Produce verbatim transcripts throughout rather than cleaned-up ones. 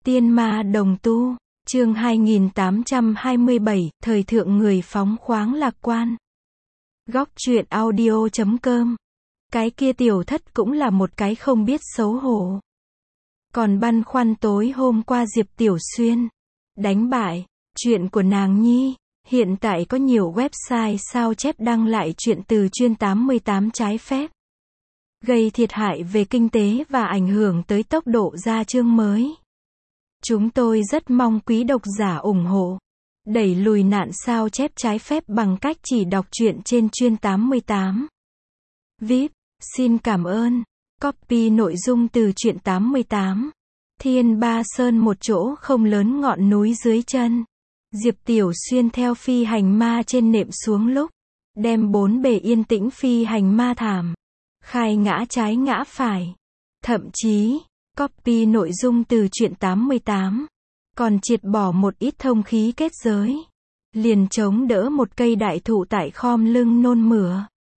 Tiên ma đồng tu, chương hai nghìn tám trăm hai mươi bảy, thời thượng người phóng khoáng lạc quan. Góc truyện audio chấm com. Cái kia tiểu thất cũng là một cái không biết xấu hổ. Còn băn khoăn tối hôm qua Diệp Tiểu Xuyên đánh bại chuyện của nàng nhi, hiện tại có nhiều website sao chép đăng lại chuyện từ chuyên tám mươi tám trái phép, gây thiệt hại về kinh tế và ảnh hưởng tới tốc độ ra chương mới. Chúng tôi rất mong quý độc giả ủng hộ, đẩy lùi nạn sao chép trái phép bằng cách chỉ đọc truyện trên chuyên tám mươi tám. vê i pê, xin cảm ơn. Copy nội dung từ truyện tám mươi tám. Thiên Ba Sơn một chỗ không lớn ngọn núi dưới chân. Diệp Tiểu Xuyên theo phi hành ma trên nệm xuống lúc, đem bốn bề yên tĩnh phi hành ma thảm, khai ngã trái ngã phải. Thậm chí, copy nội dung từ truyện tám mươi tám, còn triệt bỏ một ít thông khí kết giới, liền chống đỡ một cây đại thụ tại khom lưng nôn mửa.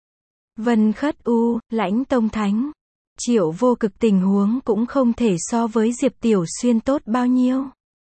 Vân Khất U, Lãnh Tông Thánh, Triệu Vô Cực tình huống cũng không thể so với Diệp Tiểu Xuyên tốt bao nhiêu.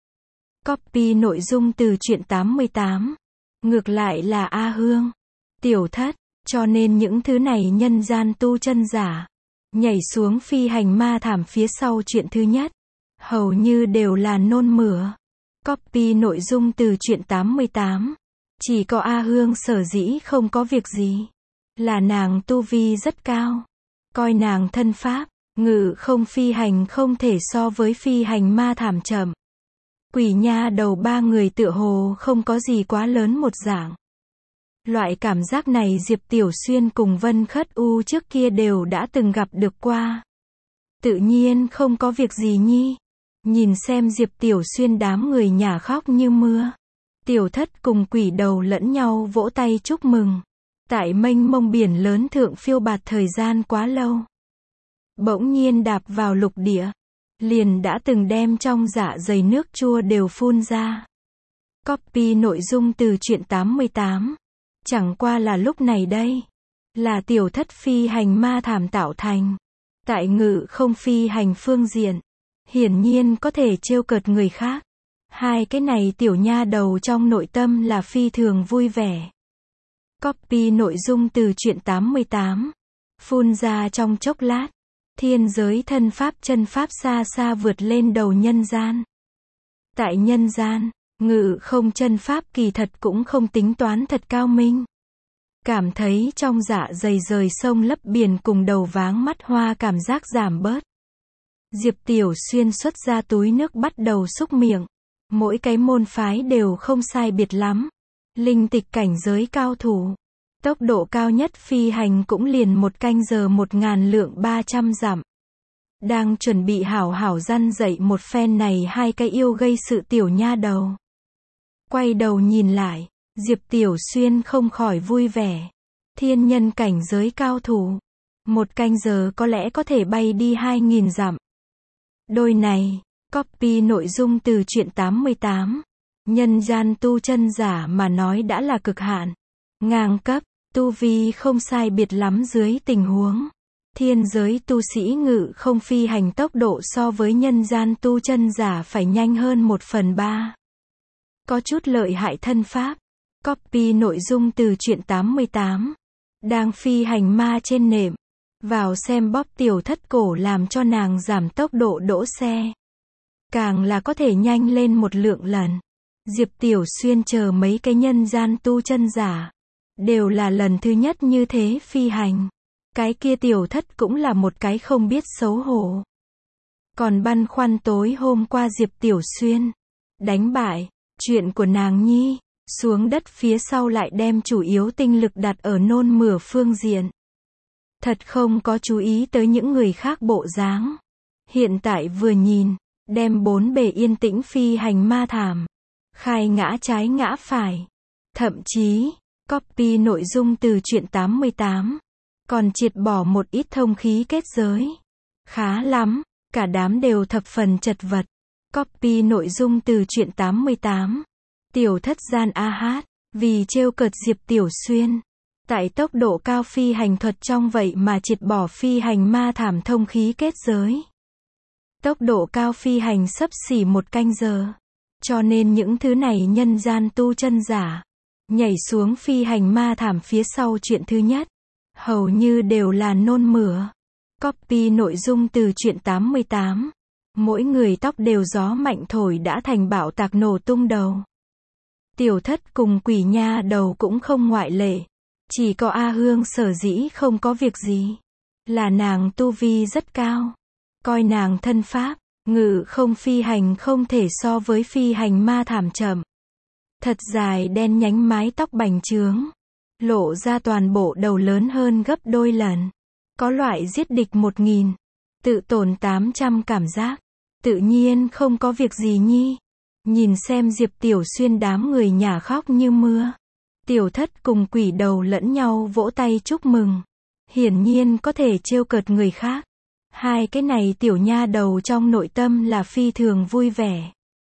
Copy nội dung từ truyện tám mươi tám. Ngược lại là A Hương, Tiểu Thất, cho nên những thứ này nhân gian tu chân giả, nhảy xuống phi hành ma thảm phía sau chuyện thứ nhất, hầu như đều là nôn mửa. Copy nội dung từ truyện tám mươi tám. Chỉ có A Hương sở dĩ không có việc gì, là nàng tu vi rất cao. Coi nàng thân pháp, ngự không phi hành không thể so với phi hành ma thảm chậm. Quỷ nha đầu ba người tựa hồ không có gì quá lớn một dạng. Loại cảm giác này Diệp Tiểu Xuyên cùng Vân Khất U trước kia đều đã từng gặp được qua. Tự nhiên không có việc gì nhi. Nhìn xem Diệp Tiểu Xuyên đám người nhả khóc như mưa. Tiểu Thất cùng quỷ đầu lẫn nhau vỗ tay chúc mừng. Tại mênh mông biển lớn thượng phiêu bạt thời gian quá lâu, bỗng nhiên đạp vào lục địa, liền đã từng đem trong dạ dày nước chua đều phun ra. Copy nội dung từ truyện tám mươi tám. Chẳng qua là lúc này đây, là Tiểu Thất phi hành ma thảm tạo thành. Tại ngự không phi hành phương diện, hiển nhiên có thể trêu cợt người khác. Hai cái này tiểu nha đầu trong nội tâm là phi thường vui vẻ. Copy nội dung từ truyện tám mươi tám. Phun ra trong chốc lát, thiên giới thân pháp chân pháp xa xa vượt lên đầu nhân gian. Tại nhân gian, ngự không chân pháp kỳ thật cũng không tính toán thật cao minh. Cảm thấy trong dạ dày rời sông lấp biển cùng đầu váng mắt hoa cảm giác giảm bớt. Diệp Tiểu Xuyên xuất ra túi nước bắt đầu xúc miệng. Mỗi cái môn phái đều không sai biệt lắm. Linh tịch cảnh giới cao thủ. Tốc độ cao nhất phi hành cũng liền một canh giờ một ngàn lượng ba trăm dặm. Đang chuẩn bị hảo hảo răn dậy một phen này hai cái yêu gây sự tiểu nha đầu. Quay đầu nhìn lại, Diệp Tiểu Xuyên không khỏi vui vẻ. Thiên nhân cảnh giới cao thủ. Một canh giờ có lẽ có thể bay đi hai nghìn dặm. Đôi này, copy nội dung từ truyện tám mươi tám. Nhân gian tu chân giả mà nói đã là cực hạn. Ngang cấp, tu vi không sai biệt lắm dưới tình huống. Thiên giới tu sĩ ngự không phi hành tốc độ so với nhân gian tu chân giả phải nhanh hơn một phần ba. Có chút lợi hại thân pháp. Copy nội dung từ truyện tám mươi tám. Đang phi hành ma trên nệm. Vào xem bóp Tiểu Thất cổ làm cho nàng giảm tốc độ đỗ xe. Càng là có thể nhanh lên một lượng lần. Diệp Tiểu Xuyên chờ mấy cái nhân gian tu chân giả, đều là lần thứ nhất như thế phi hành. Cái kia Tiểu Thất cũng là một cái không biết xấu hổ. Còn băn khoăn tối hôm qua Diệp Tiểu Xuyên đánh bại chuyện của nàng nhi, xuống đất phía sau lại đem chủ yếu tinh lực đặt ở nôn mửa phương diện. Thật không có chú ý tới những người khác bộ dáng. Hiện tại vừa nhìn, đem bốn bề yên tĩnh phi hành ma thảm, khai ngã trái ngã phải. Thậm chí, copy nội dung từ truyện tám mươi tám, còn triệt bỏ một ít thông khí kết giới. Khá lắm, cả đám đều thập phần chật vật. Copy nội dung từ truyện tám mươi tám. Tiểu Thất gian a hát, vì trêu cợt Diệp Tiểu Xuyên. Tại tốc độ cao phi hành thuật trong vậy mà triệt bỏ phi hành ma thảm thông khí kết giới. Tốc độ cao phi hành xấp xỉ một canh giờ. Cho nên những thứ này nhân gian tu chân giả, nhảy xuống phi hành ma thảm phía sau chuyện thứ nhất, hầu như đều là nôn mửa. Copy nội dung từ truyện tám mươi tám. Mỗi người tóc đều gió mạnh thổi đã thành bạo tạc nổ tung đầu. Tiểu Thất cùng Quỷ Nha Đầu cũng không ngoại lệ. Chỉ có A Hương sở dĩ không có việc gì, là nàng tu vi rất cao. Coi nàng thân pháp, ngự không phi hành không thể so với phi hành ma thảm chậm. Thật dài đen nhánh mái tóc bành trướng, lộ ra toàn bộ đầu lớn hơn gấp đôi lần. Có loại giết địch một nghìn, tự tổn tám trăm cảm giác. Tự nhiên không có việc gì nhi. Nhìn xem Diệp Tiểu Xuyên đám người nhả khóc như mưa. Tiểu Thất cùng Quỷ Đầu lẫn nhau vỗ tay chúc mừng. Hiển nhiên có thể trêu cợt người khác. Hai cái này tiểu nha đầu trong nội tâm là phi thường vui vẻ.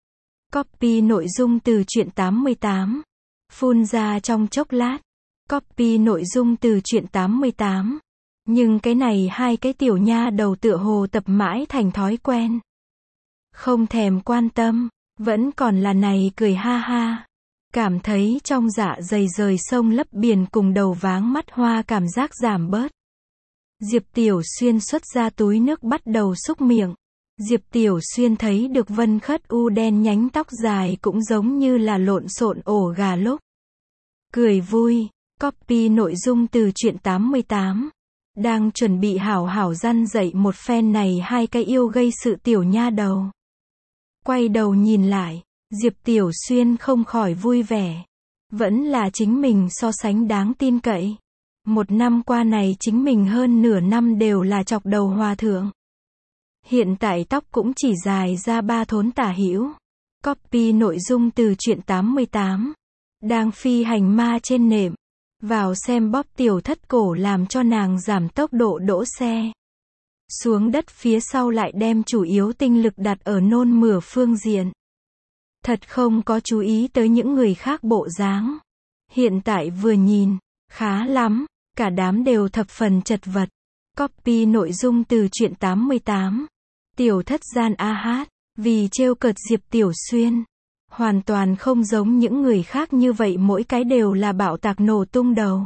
Copy nội dung từ truyện tám mươi tám. Phun ra trong chốc lát. Copy nội dung từ truyện tám mươi tám. Nhưng cái này hai cái tiểu nha đầu tựa hồ tập mãi thành thói quen. Không thèm quan tâm, vẫn còn là này cười ha ha. Cảm thấy trong dạ dày rời sông lấp biển cùng đầu váng mắt hoa cảm giác giảm bớt. Diệp Tiểu Xuyên xuất ra túi nước bắt đầu xúc miệng. Diệp Tiểu Xuyên thấy được Vân Khất U đen nhánh tóc dài cũng giống như là lộn xộn ổ gà lúc. Cười vui. Copy nội dung từ truyện tám mươi tám. Đang chuẩn bị hảo hảo răn dậy một phen này hai cái yêu gây sự tiểu nha đầu. Quay đầu nhìn lại, Diệp Tiểu Xuyên không khỏi vui vẻ. Vẫn là chính mình so sánh đáng tin cậy. Một năm qua này chính mình hơn nửa năm đều là chọc đầu hòa thượng. Hiện tại tóc cũng chỉ dài ra ba thốn tả hữu. Copy nội dung từ truyện tám mươi tám. Đang phi hành ma trên nệm. Vào xem bóp Tiểu Thất cổ làm cho nàng giảm tốc độ đỗ xe. Xuống đất phía sau lại đem chủ yếu tinh lực đặt ở nôn mửa phương diện. Thật không có chú ý tới những người khác bộ dáng. Hiện tại vừa nhìn, khá lắm, cả đám đều thập phần chật vật. Copy nội dung từ truyện tám mươi tám. Tiểu Thất gian a hát, vì trêu cợt Diệp Tiểu Xuyên. Hoàn toàn không giống những người khác như vậy mỗi cái đều là bạo tạc nổ tung đầu.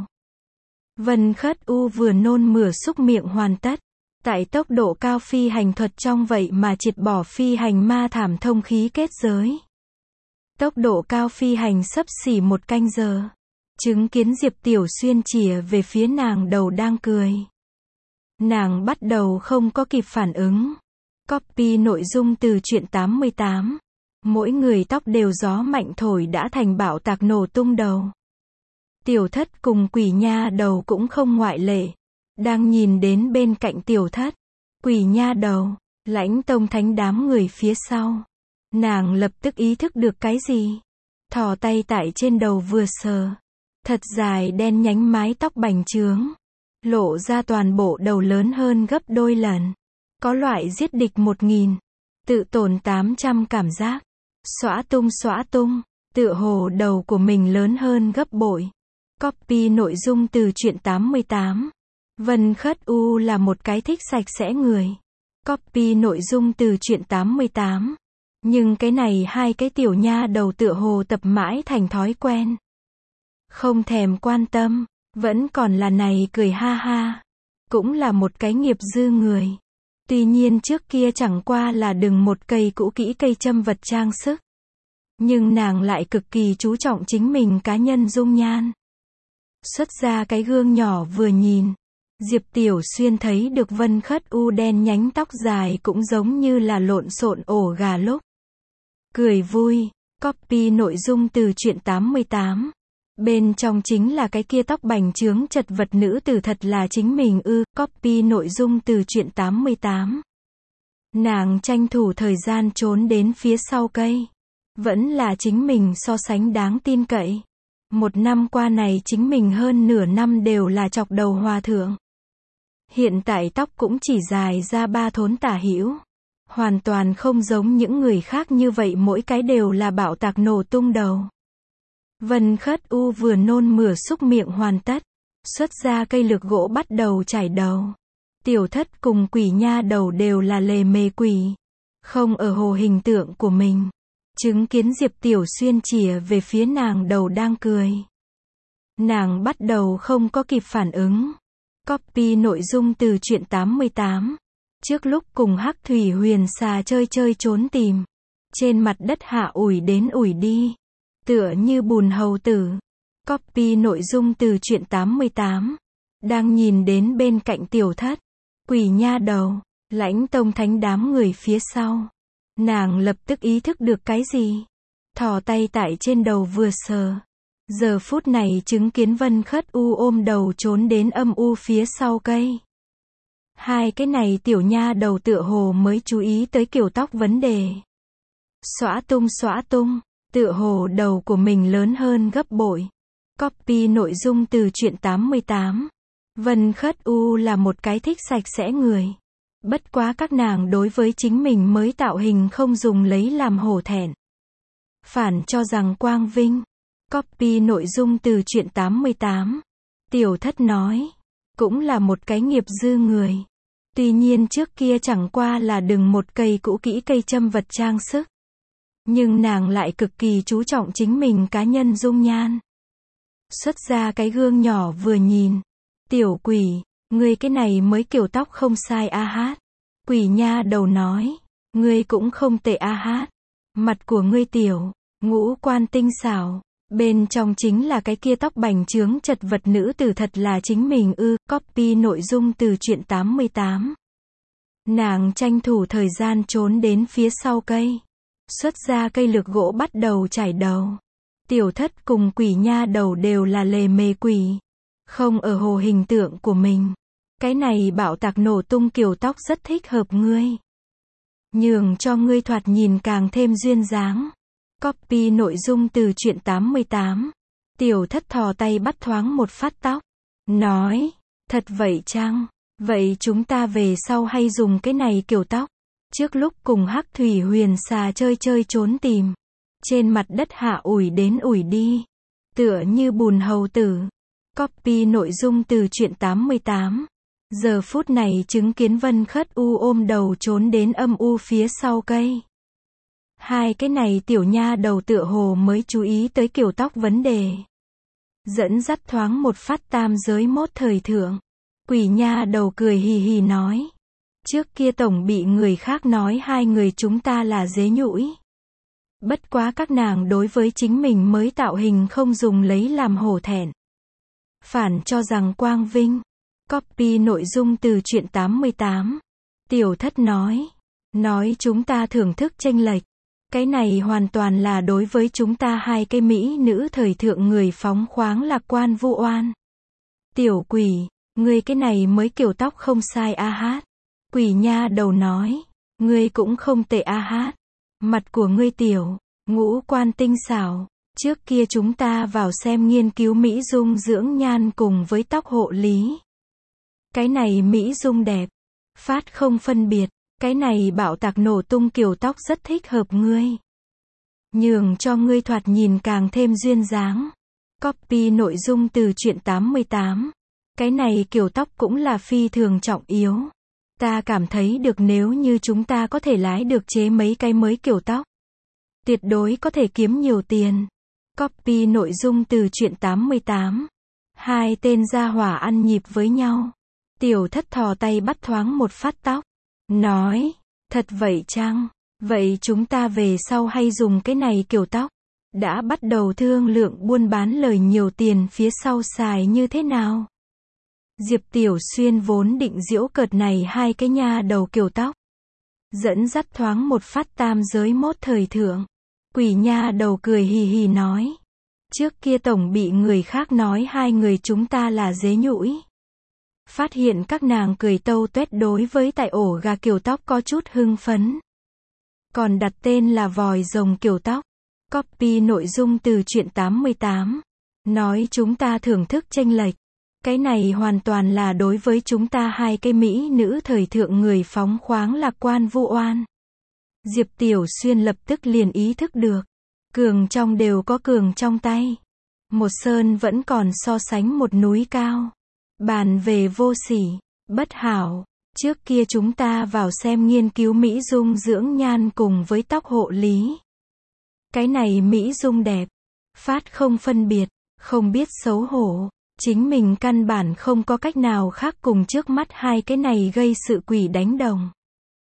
Vân Khất U vừa nôn mửa xúc miệng hoàn tất. Tại tốc độ cao phi hành thuật trong vậy mà triệt bỏ phi hành ma thảm thông khí kết giới. Tốc độ cao phi hành xấp xỉ một canh giờ. Chứng kiến Diệp Tiểu Xuyên chìa về phía nàng đầu đang cười. Nàng bắt đầu không có kịp phản ứng. Copy nội dung từ truyện tám mươi tám. Mỗi người tóc đều gió mạnh thổi đã thành bạo tạc nổ tung đầu. Tiểu Thất cùng Quỷ Nha Đầu cũng không ngoại lệ. Đang nhìn đến bên cạnh Tiểu Thất, Quỷ Nha Đầu, Lãnh Tông Thánh đám người phía sau. Nàng lập tức ý thức được cái gì. Thò tay tại trên đầu vừa sờ. Thật dài đen nhánh mái tóc bành trướng. Lộ ra toàn bộ đầu lớn hơn gấp đôi lần. Có loại giết địch một nghìn. Tự tổn tám trăm cảm giác. Xõa tung xõa tung. Tựa hồ đầu của mình lớn hơn gấp bội. Copy nội dung từ truyện tám mươi tám. Vân Khất U là một cái thích sạch sẽ người. Copy nội dung từ truyện tám mươi tám. Nhưng cái này hai cái tiểu nha đầu tựa hồ tập mãi thành thói quen. Không thèm quan tâm, vẫn còn là này cười ha ha. Cũng là một cái nghiệp dư người. Tuy nhiên trước kia chẳng qua là đừng một cây cũ kỹ cây châm vật trang sức. Nhưng nàng lại cực kỳ chú trọng chính mình cá nhân dung nhan. Xuất ra cái gương nhỏ vừa nhìn. Diệp Tiểu Xuyên thấy được Vân Khất U đen nhánh tóc dài cũng giống như là lộn xộn ổ gà lúc. Cười vui. Copy nội dung từ truyện tám mươi tám. Bên trong chính là cái kia tóc bành trướng chật vật nữ tử thật là chính mình ư. Copy nội dung từ truyện tám mươi tám. Nàng tranh thủ thời gian trốn đến phía sau cây. Vẫn là chính mình so sánh đáng tin cậy. Một năm qua này chính mình hơn nửa năm đều là chọc đầu hòa thượng. Hiện tại tóc cũng chỉ dài ra ba thốn tả hữu. Hoàn toàn không giống những người khác như vậy mỗi cái đều là bạo tạc nổ tung đầu. Vân Khất U vừa nôn mửa xúc miệng hoàn tất. Xuất ra cây lược gỗ bắt đầu chải đầu. Tiểu Thất cùng Quỷ Nha Đầu đều là lề mề quỷ. Không ở hồ hình tượng của mình. Chứng kiến Diệp Tiểu Xuyên chìa về phía nàng đầu đang cười. Nàng bắt đầu không có kịp phản ứng. Copy nội dung từ truyện tám mươi tám. Trước lúc cùng Hắc Thủy Huyền Xà chơi chơi trốn tìm. Trên mặt đất hạ ủi đến ủi đi. Tựa như bùn hầu tử. Copy nội dung từ truyện tám mươi tám. Đang nhìn đến bên cạnh Tiểu Thất. Quỷ nha đầu. Lãnh Tông Thánh đám người phía sau. Nàng lập tức ý thức được cái gì. Thò tay tại trên đầu vừa sờ. Giờ phút này chứng kiến Vân Khất U ôm đầu trốn đến âm u phía sau cây. Hai cái này tiểu nha đầu tựa hồ mới chú ý tới kiểu tóc vấn đề. Xõa tung xõa tung, tựa hồ đầu của mình lớn hơn gấp bội. Copy nội dung từ truyện tám mươi tám. Vân Khất U là một cái thích sạch sẽ người. Bất quá các nàng đối với chính mình mới tạo hình không dùng lấy làm hổ thẹn. Phản cho rằng quang vinh. Copy nội dung từ truyện tám mươi tám. Tiểu Thất nói. Cũng là một cái nghiệp dư người. Tuy nhiên trước kia chẳng qua là đừng một cây cũ kỹ cây châm vật trang sức. Nhưng nàng lại cực kỳ chú trọng chính mình cá nhân dung nhan. Xuất ra cái gương nhỏ vừa nhìn. Tiểu quỷ, ngươi cái này mới kiểu tóc không sai a hát. Quỷ nha đầu nói. Ngươi cũng không tệ a hát. Mặt của ngươi tiểu, ngũ quan tinh xảo. Bên trong chính là cái kia tóc bành trướng chật vật nữ tử thật là chính mình ư. Copy nội dung từ truyện tám mươi tám. Nàng tranh thủ thời gian trốn đến phía sau cây. Xuất ra cây lược gỗ bắt đầu chải đầu. Tiểu Thất cùng quỷ nha đầu đều là lề mề quỷ. Không ở hồ hình tượng của mình. Cái này bạo tạc nổ tung kiểu tóc rất thích hợp ngươi. Nhường cho ngươi thoạt nhìn càng thêm duyên dáng. Copy nội dung từ truyện tám mươi tám. Tiểu Thất thò tay bắt thoáng một phát tóc. Nói, thật vậy chăng? Vậy chúng ta về sau hay dùng cái này kiểu tóc? Trước lúc cùng Hắc Thủy Huyền Xà chơi chơi trốn tìm. Trên mặt đất hạ ủi đến ủi đi. Tựa như bùn hầu tử. Copy nội dung từ truyện tám mươi tám. Giờ phút này chứng kiến Vân Khất U ôm đầu trốn đến âm u phía sau cây. Hai cái này tiểu nha đầu tựa hồ mới chú ý tới kiểu tóc vấn đề. Dẫn dắt thoáng một phát tam giới mốt thời thượng. Quỷ nha đầu cười hì hì nói. Trước kia tổng bị người khác nói hai người chúng ta là dế nhũi. Bất quá các nàng đối với chính mình mới tạo hình không dùng lấy làm hổ thẹn. Phản cho rằng quang vinh. Copy nội dung từ truyện tám mươi tám. Tiểu Thất nói. Nói chúng ta thưởng thức chênh lệch. Cái này hoàn toàn là đối với chúng ta hai cái mỹ nữ thời thượng người phóng khoáng lạc quan vu oan. Tiểu quỷ, ngươi cái này mới kiểu tóc không sai a hát. Quỷ nha đầu nói. Ngươi cũng không tệ a hát. Mặt của ngươi tiểu, ngũ quan tinh xảo. Trước kia chúng ta vào xem nghiên cứu mỹ dung dưỡng nhan cùng với tóc hộ lý. Cái này mỹ dung đẹp. Phát không phân biệt. Cái này bạo tạc nổ tung kiểu tóc rất thích hợp ngươi. Nhường cho ngươi thoạt nhìn càng thêm duyên dáng. Copy nội dung từ truyện tám mươi tám. Cái này kiểu tóc cũng là phi thường trọng yếu. Ta cảm thấy được nếu như chúng ta có thể lái được chế mấy cái mới kiểu tóc. Tuyệt đối có thể kiếm nhiều tiền. Copy nội dung từ truyện tám mươi tám. Hai tên gia hỏa ăn nhịp với nhau. Tiểu Thất thò tay bắt thoáng một phát tóc. Nói, thật vậy chăng? Vậy chúng ta về sau hay dùng cái này kiểu tóc? Đã bắt đầu thương lượng buôn bán lời nhiều tiền phía sau xài như thế nào? Diệp Tiểu Xuyên vốn định giễu cợt này hai cái nha đầu kiểu tóc. Dẫn dắt thoáng một phát tam giới mốt thời thượng. Quỷ nha đầu cười hì hì nói. Trước kia tổng bị người khác nói hai người chúng ta là dế nhũi. Phát hiện các nàng cười tâu tuét đối với tại ổ gà kiểu tóc có chút hưng phấn. Còn đặt tên là vòi rồng kiểu tóc. Copy nội dung từ truyện tám mươi tám. Nói chúng ta thưởng thức chênh lệch. Cái này hoàn toàn là đối với chúng ta hai cái mỹ nữ thời thượng người phóng khoáng lạc quan vu oan. Diệp Tiểu Xuyên lập tức liền ý thức được. Cường trong đều có cường trong tay. Một sơn vẫn còn so sánh một núi cao. Bàn về vô sỉ, bất hảo, Trước kia chúng ta vào xem nghiên cứu mỹ dung dưỡng nhan cùng với tóc hộ lý. Cái này mỹ dung đẹp, phát không phân biệt, không biết xấu hổ. Chính mình căn bản không có cách nào khác cùng trước mắt hai cái này gây sự quỷ đánh đồng.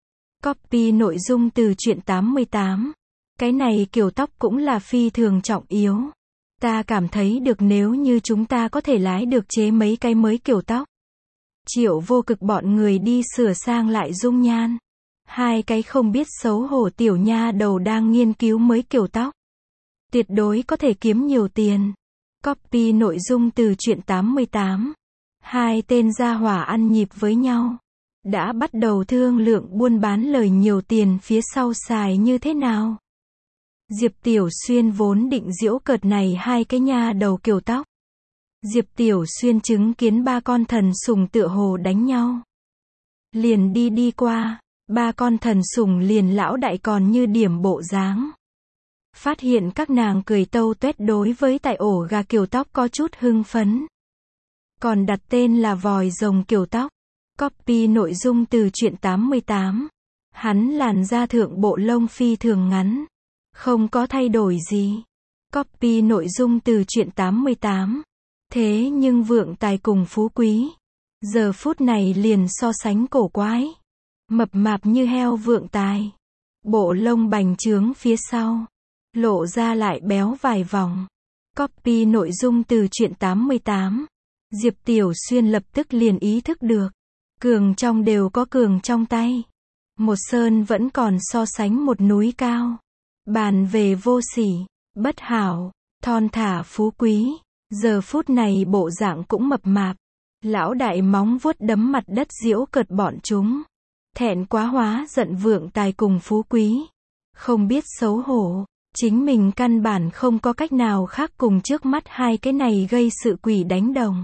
Copy nội dung từ truyện tám mươi tám. Cái này kiểu tóc cũng là phi thường trọng yếu. Ta cảm thấy được nếu như chúng ta có thể lái được chế mấy cái mới kiểu tóc. Triệu Vô Cực bọn người đi sửa sang lại dung nhan. Hai cái không biết xấu hổ tiểu nha đầu đang nghiên cứu mới kiểu tóc. Tuyệt đối có thể kiếm nhiều tiền. Copy nội dung từ truyện tám mươi tám. Hai tên gia hỏa ăn nhịp với nhau. Đã bắt đầu thương lượng buôn bán lời nhiều tiền phía sau xài như thế nào. Diệp Tiểu Xuyên vốn định giễu cợt này hai cái nha đầu kiểu tóc. Diệp Tiểu Xuyên chứng kiến ba con thần sủng tựa hồ đánh nhau. Liền đi đi qua, ba con thần sủng liền lão đại còn như điểm bộ dáng. Phát hiện các nàng cười tâu tuét đối với tại ổ gà kiểu tóc có chút hưng phấn. Còn đặt tên là vòi rồng kiểu tóc. Copy nội dung từ truyện tám mươi tám. Hắn làn da thượng bộ lông phi thường ngắn. Không có thay đổi gì. Copy nội dung từ truyện tám mươi tám. Thế nhưng vượng tài cùng phú quý. Giờ phút này liền so sánh cổ quái. Mập mạp như heo vượng tài. Bộ lông bành trướng phía sau. Lộ ra lại béo vài vòng. Copy nội dung từ truyện tám mươi tám. Diệp Tiểu Xuyên lập tức liền ý thức được. Cường trong đều có cường trong tay. Một sơn vẫn còn so sánh một núi cao. Bàn về vô sỉ, bất hảo, thon thả phú quý. Giờ phút này bộ dạng cũng mập mạp. Lão đại móng vuốt đấm mặt đất giễu cợt bọn chúng. Thẹn quá hóa giận vượng tài cùng phú quý. Không biết xấu hổ. Chính mình căn bản không có cách nào khác cùng trước mắt hai cái này gây sự quỷ đánh đồng.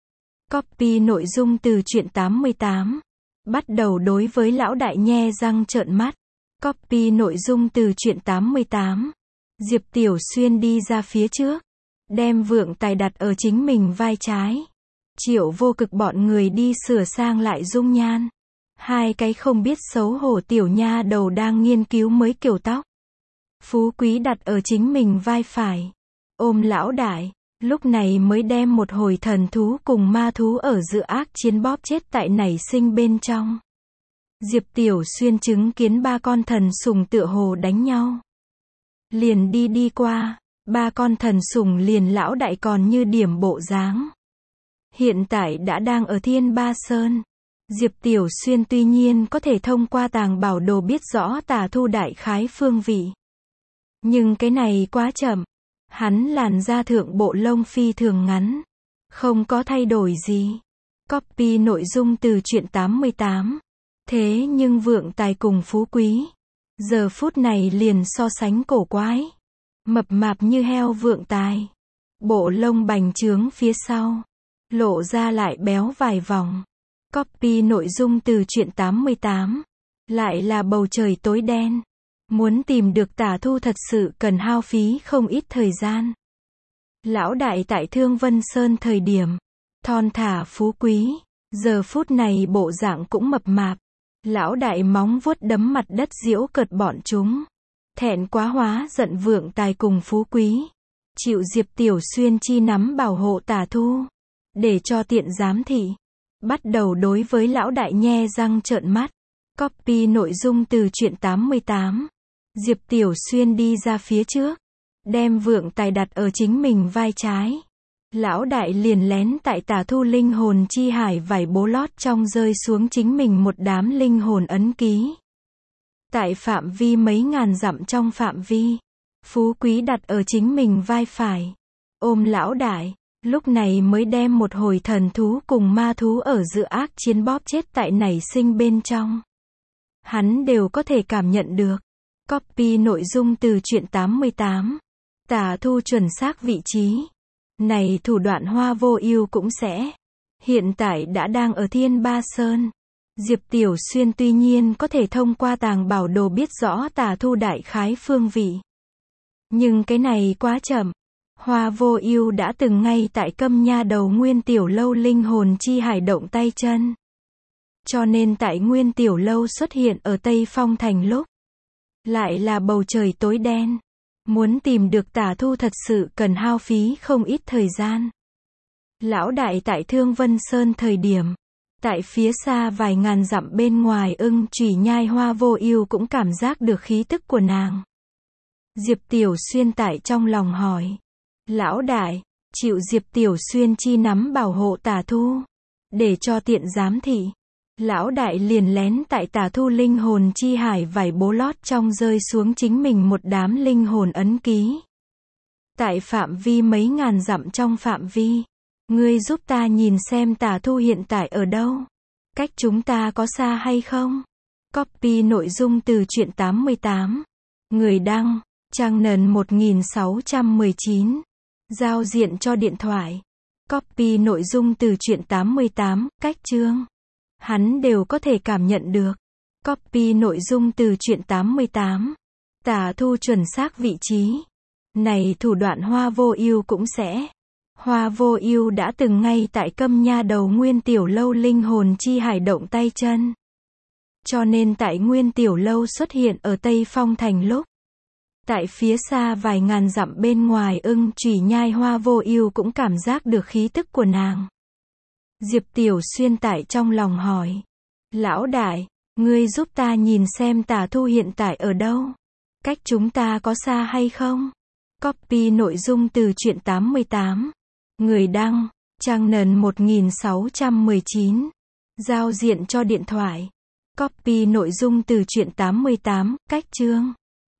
Copy nội dung từ truyện tám mươi tám. Bắt đầu đối với lão đại nhe răng trợn mắt. Copy nội dung từ truyện tám mươi tám. Diệp Tiểu Xuyên đi ra phía trước. Đem vượng tài đặt ở chính mình vai trái. Triệu Vô Cực bọn người đi sửa sang lại dung nhan. Hai cái không biết xấu hổ tiểu nha đầu đang nghiên cứu mới kiểu tóc. Phú quý đặt ở chính mình vai phải. Ôm lão đại. Lúc này mới đem một hồi thần thú cùng ma thú ở giữa ác chiến bóp chết tại nảy sinh bên trong. Diệp Tiểu Xuyên chứng kiến ba con thần sủng tựa hồ đánh nhau. Liền đi đi qua, ba con thần sủng liền lão đại còn như điểm bộ dáng. Hiện tại đã đang ở Thiên Ba Sơn. Diệp Tiểu Xuyên tuy nhiên có thể thông qua tàng bảo đồ biết rõ Tả Thu đại khái phương vị. Nhưng cái này quá chậm. Hắn làn da thượng bộ lông phi thường ngắn. Không có thay đổi gì. Copy nội dung từ truyện tám mươi tám. Thế nhưng vượng tài cùng phú quý. Giờ phút này liền so sánh cổ quái. Mập mạp như heo vượng tài. Bộ lông bành trướng phía sau. Lộ ra lại béo vài vòng. Copy nội dung từ truyện tám mươi tám. Lại là bầu trời tối đen. Muốn tìm được Tả Thu thật sự cần hao phí không ít thời gian. Lão đại tại Thương Vân Sơn thời điểm. Thon thả phú quý. Giờ phút này bộ dạng cũng mập mạp. Lão đại móng vuốt đấm mặt đất giễu cợt bọn chúng. Thẹn quá hóa giận vượng tài cùng phú quý. Chịu Diệp Tiểu Xuyên chi nắm bảo hộ Tả Thu. Để cho tiện giám thị. Bắt đầu đối với lão đại nhe răng trợn mắt. Copy nội dung từ truyện tám mươi tám. Diệp Tiểu Xuyên đi ra phía trước. Đem vượng tài đặt ở chính mình vai trái. Lão đại liền lén tại Tả Thu linh hồn chi hải vải bố lót trong rơi xuống chính mình một đám linh hồn ấn ký. Tại phạm vi mấy ngàn dặm trong phạm vi. Phú quý đặt ở chính mình vai phải. Ôm lão đại. Lúc này mới đem một hồi thần thú cùng ma thú ở giữa ác chiến bóp chết tại nảy sinh bên trong. Hắn đều có thể cảm nhận được. Copy nội dung từ truyện tám mươi tám. Tả Thu chuẩn xác vị trí. Này thủ đoạn Hoa Vô Ưu cũng sẽ. Hiện tại đã đang ở Thiên Ba Sơn. Diệp Tiểu Xuyên tuy nhiên có thể thông qua tàng bảo đồ biết rõ Tả Thu đại khái phương vị. Nhưng cái này quá chậm. Hoa Vô Ưu đã từng ngay tại Câm Nha đầu nguyên tiểu lâu linh hồn chi hải động tay chân. Cho nên tại Nguyên Tiểu Lâu xuất hiện ở Tây Phong Thành lúc lại là bầu trời tối đen. Muốn tìm được Tả Thu thật sự cần hao phí không ít thời gian. Lão đại tại Thương Vân Sơn thời điểm, tại phía xa vài ngàn dặm bên ngoài Ưng Chủy Nhai Hoa Vô Ưu cũng cảm giác được khí tức của nàng. Diệp Tiểu Xuyên tại trong lòng hỏi. Lão đại, chịu Diệp Tiểu Xuyên chi nắm bảo hộ Tả Thu, để cho tiện giám thị. Lão đại liền lén tại Tả Thu linh hồn chi hải vải bố lót trong rơi xuống chính mình một đám linh hồn ấn ký. Tại phạm vi mấy ngàn dặm trong phạm vi. Ngươi giúp ta nhìn xem Tả Thu hiện tại ở đâu? Cách chúng ta có xa hay không? Copy nội dung từ truyện tám mươi tám. Người đăng, Trang Nần một nghìn sáu trăm mười chín. Giao diện cho điện thoại. Copy nội dung từ truyện tám mươi tám, cách chương. Hắn đều có thể cảm nhận được. Copy nội dung từ truyện tám mươi tám. Tả Thu chuẩn xác vị trí. Này thủ đoạn Hoa Vô Ưu cũng sẽ. Hoa Vô Ưu đã từng ngay tại Câm Nha đầu Nguyên Tiểu Lâu linh hồn chi hải động tay chân. Cho nên tại Nguyên Tiểu Lâu xuất hiện ở Tây Phong Thành lúc, tại phía xa vài ngàn dặm bên ngoài Ưng Chủy Nhai Hoa Vô Ưu cũng cảm giác được khí tức của nàng. Diệp Tiểu Xuyên tại trong lòng hỏi. Lão đại, ngươi giúp ta nhìn xem Tả Thu hiện tại ở đâu? Cách chúng ta có xa hay không? Copy nội dung từ truyện tám mươi tám. Người đăng, Trang Nần một nghìn sáu trăm mười chín. Giao diện cho điện thoại. Copy nội dung từ truyện tám mươi tám, cách chương.